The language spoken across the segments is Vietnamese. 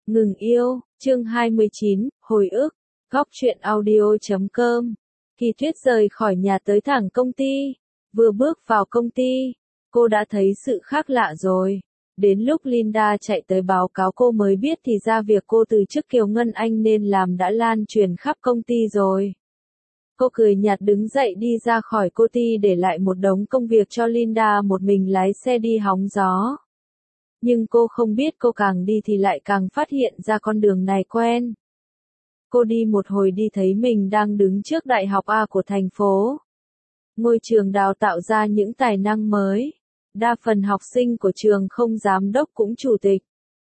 Ngừng yêu, chương 29, hồi ức, góc truyện audio.com. Kỳ Tuyết rời khỏi nhà tới thẳng công ty. Vừa bước vào công ty, cô đã thấy sự khác lạ rồi. Đến lúc Linda chạy tới báo cáo cô mới biết thì ra việc cô từ chức Kiều Ngân Anh nên làm đã lan truyền khắp công ty rồi. Cô cười nhạt đứng dậy đi ra khỏi công ty để lại một đống công việc cho Linda một mình lái xe đi hóng gió. Nhưng cô không biết cô càng đi thì lại càng phát hiện ra con đường này quen. Cô đi một hồi đi thấy mình đang đứng trước Đại học A của thành phố. Ngôi trường đào tạo ra những tài năng mới. Đa phần học sinh của trường không giám đốc cũng chủ tịch.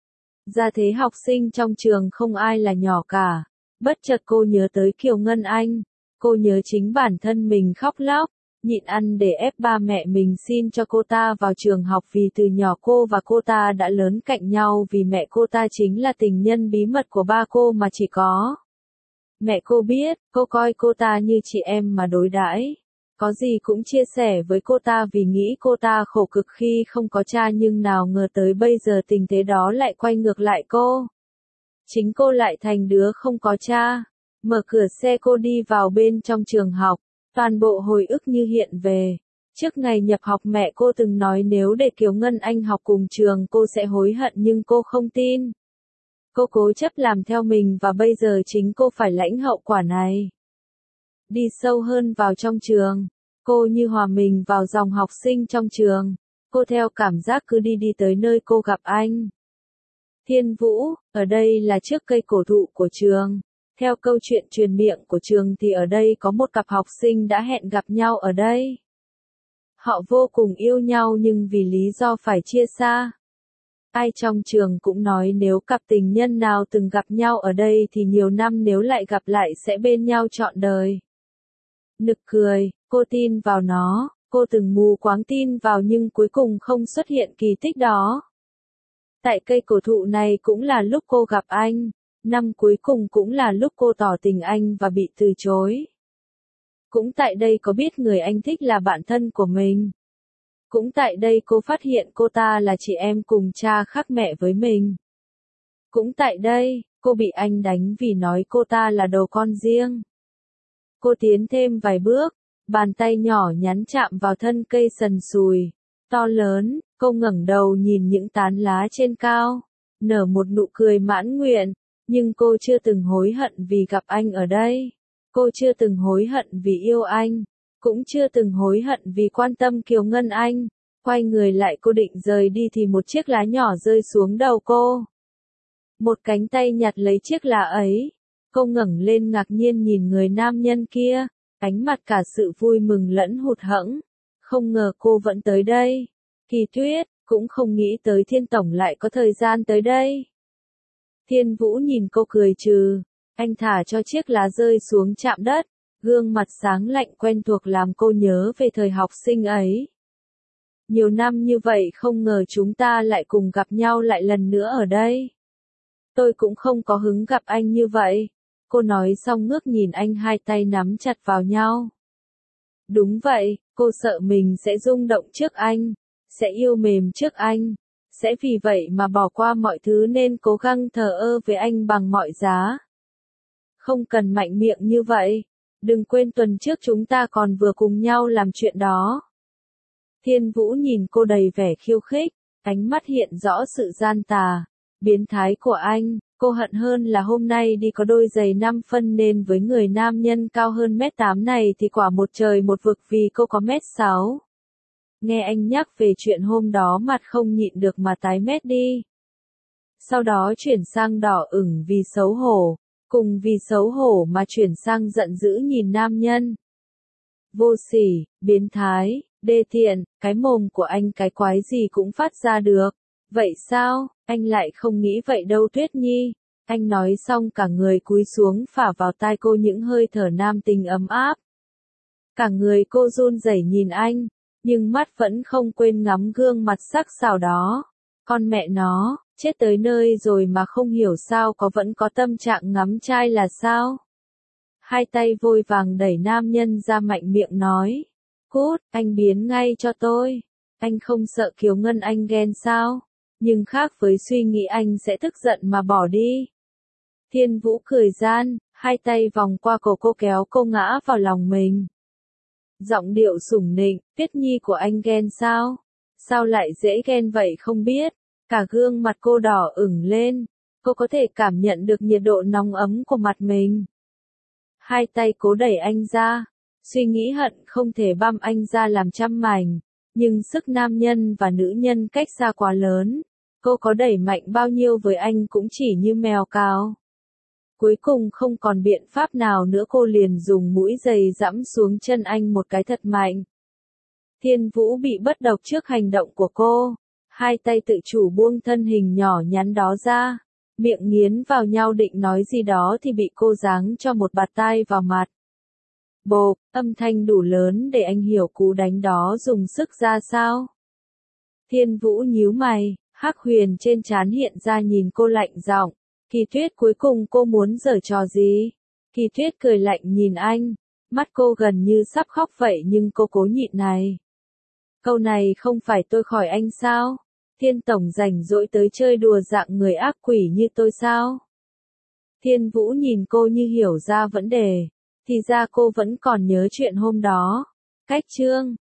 Ra thế học sinh trong trường không ai là nhỏ cả. Bất chợt cô nhớ tới Kiều Ngân Anh. Cô nhớ chính bản thân mình khóc lóc, nhịn ăn để ép ba mẹ mình xin cho cô ta vào trường học vì từ nhỏ cô và cô ta đã lớn cạnh nhau vì mẹ cô ta chính là tình nhân bí mật của ba cô mà chỉ có mẹ cô biết, cô coi cô ta như chị em mà đối đãi. Có gì cũng chia sẻ với cô ta vì nghĩ cô ta khổ cực khi không có cha nhưng nào ngờ tới bây giờ tình thế đó lại quay ngược lại cô. Chính cô lại thành đứa không có cha. Mở cửa xe cô đi vào bên trong trường học, toàn bộ hồi ức như hiện về. Trước ngày nhập học mẹ cô từng nói nếu để Kiều Ngân Anh học cùng trường cô sẽ hối hận nhưng cô không tin. Cô cố chấp làm theo mình và bây giờ chính cô phải lãnh hậu quả này. Đi sâu hơn vào trong trường, cô như hòa mình vào dòng học sinh trong trường. Cô theo cảm giác cứ đi tới nơi cô gặp anh. Thiên Vũ, ở đây là trước cây cổ thụ của trường. Theo câu chuyện truyền miệng của trường thì ở đây có một cặp học sinh đã hẹn gặp nhau ở đây. Họ vô cùng yêu nhau nhưng vì lý do phải chia xa. Ai trong trường cũng nói nếu cặp tình nhân nào từng gặp nhau ở đây thì nhiều năm nếu lại gặp lại sẽ bên nhau trọn đời. Nực cười, cô tin vào nó, cô từng mù quáng tin vào nhưng cuối cùng không xuất hiện kỳ tích đó. Tại cây cổ thụ này cũng là lúc cô gặp anh. Năm cuối cùng cũng là lúc cô tỏ tình anh và bị từ chối. Cũng tại đây có biết người anh thích là bạn thân của mình. Cũng tại đây cô phát hiện cô ta là chị em cùng cha khác mẹ với mình. Cũng tại đây, cô bị anh đánh vì nói cô ta là đầu con riêng. Cô tiến thêm vài bước, bàn tay nhỏ nhắn chạm vào thân cây sần sùi, to lớn, cô ngẩng đầu nhìn những tán lá trên cao, nở một nụ cười mãn nguyện. Nhưng cô chưa từng hối hận vì gặp anh ở đây. Cô chưa từng hối hận vì yêu anh. Cũng chưa từng hối hận vì quan tâm Kiều Ngân Anh. Quay người lại cô định rời đi thì một chiếc lá nhỏ rơi xuống đầu cô. Một cánh tay nhặt lấy chiếc lá ấy. Cô ngẩng lên ngạc nhiên nhìn người nam nhân kia. Ánh mặt cả sự vui mừng lẫn hụt hẫng. Không ngờ cô vẫn tới đây. Kỳ Tuyết, cũng không nghĩ tới Thiên Tổng lại có thời gian tới đây. Thiên Vũ nhìn cô cười trừ, anh thả cho chiếc lá rơi xuống chạm đất, gương mặt sáng lạnh quen thuộc làm cô nhớ về thời học sinh ấy. Nhiều năm như vậy không ngờ chúng ta lại cùng gặp nhau lại lần nữa ở đây. Tôi cũng không có hứng gặp anh như vậy. Cô nói xong ngước nhìn anh hai tay nắm chặt vào nhau. Đúng vậy, cô sợ mình sẽ rung động trước anh, sẽ yêu mềm trước anh. Sẽ vì vậy mà bỏ qua mọi thứ nên cố gắng thờ ơ với anh bằng mọi giá. Không cần mạnh miệng như vậy. Đừng quên tuần trước chúng ta còn vừa cùng nhau làm chuyện đó. Thiên Vũ nhìn cô đầy vẻ khiêu khích, ánh mắt hiện rõ sự gian tà, biến thái của anh. Cô hận hơn là hôm nay đi có đôi giày 5 phân nên với người nam nhân cao hơn 1m8 này thì quả một trời một vực vì cô có 1m6. Nghe anh nhắc về chuyện hôm đó mặt không nhịn được mà tái mét đi. Sau đó chuyển sang đỏ ửng vì xấu hổ, cùng vì xấu hổ mà chuyển sang giận dữ nhìn nam nhân. Vô sỉ, biến thái, đê tiện, cái mồm của anh cái quái gì cũng phát ra được. Vậy sao, anh lại không nghĩ vậy đâu Tuyết Nhi. Anh nói xong cả người cúi xuống phả vào tai cô những hơi thở nam tính ấm áp. Cả người cô run rẩy nhìn anh. Nhưng mắt vẫn không quên ngắm gương mặt sắc sảo đó. Con mẹ nó, chết tới nơi rồi mà không hiểu sao vẫn có tâm trạng ngắm trai là sao. Hai tay vội vàng đẩy nam nhân ra mạnh miệng nói. Cút, anh biến ngay cho tôi. Anh không sợ Kiều Ngân Anh ghen sao? Nhưng khác với suy nghĩ anh sẽ tức giận mà bỏ đi. Thiên Vũ cười gian, hai tay vòng qua cổ cô kéo cô ngã vào lòng mình. Giọng điệu sủng nịnh, Tuyết Nhi của anh ghen sao? Sao lại dễ ghen vậy không biết? Cả gương mặt cô đỏ ửng lên, cô có thể cảm nhận được nhiệt độ nóng ấm của mặt mình. Hai tay cố đẩy anh ra, suy nghĩ hận không thể băm anh ra làm trăm mảnh, nhưng sức nam nhân và nữ nhân cách xa quá lớn, cô có đẩy mạnh bao nhiêu với anh cũng chỉ như mèo cào. Cuối cùng không còn biện pháp nào nữa, cô liền dùng mũi giày giẫm xuống chân anh một cái thật mạnh. Thiên Vũ bị bất độc trước hành động của cô, hai tay tự chủ buông thân hình nhỏ nhắn đó ra, miệng nghiến vào nhau định nói gì đó thì bị cô giáng cho một bạt tai vào mặt. Bộp, âm thanh đủ lớn để anh hiểu cú đánh đó dùng sức ra sao. Thiên Vũ nhíu mày, hắc huyền trên trán hiện ra nhìn cô lạnh giọng. Kỳ Tuyết, cuối cùng cô muốn giở trò gì? Kỳ Tuyết cười lạnh nhìn anh, mắt cô gần như sắp khóc vậy nhưng cô cố nhịn này. Câu này không phải tôi khỏi anh sao? Thiên Tổng rảnh rỗi tới chơi đùa dạng người ác quỷ như tôi sao? Thiên Vũ nhìn cô như hiểu ra vấn đề, thì ra cô vẫn còn nhớ chuyện hôm đó. Cách chương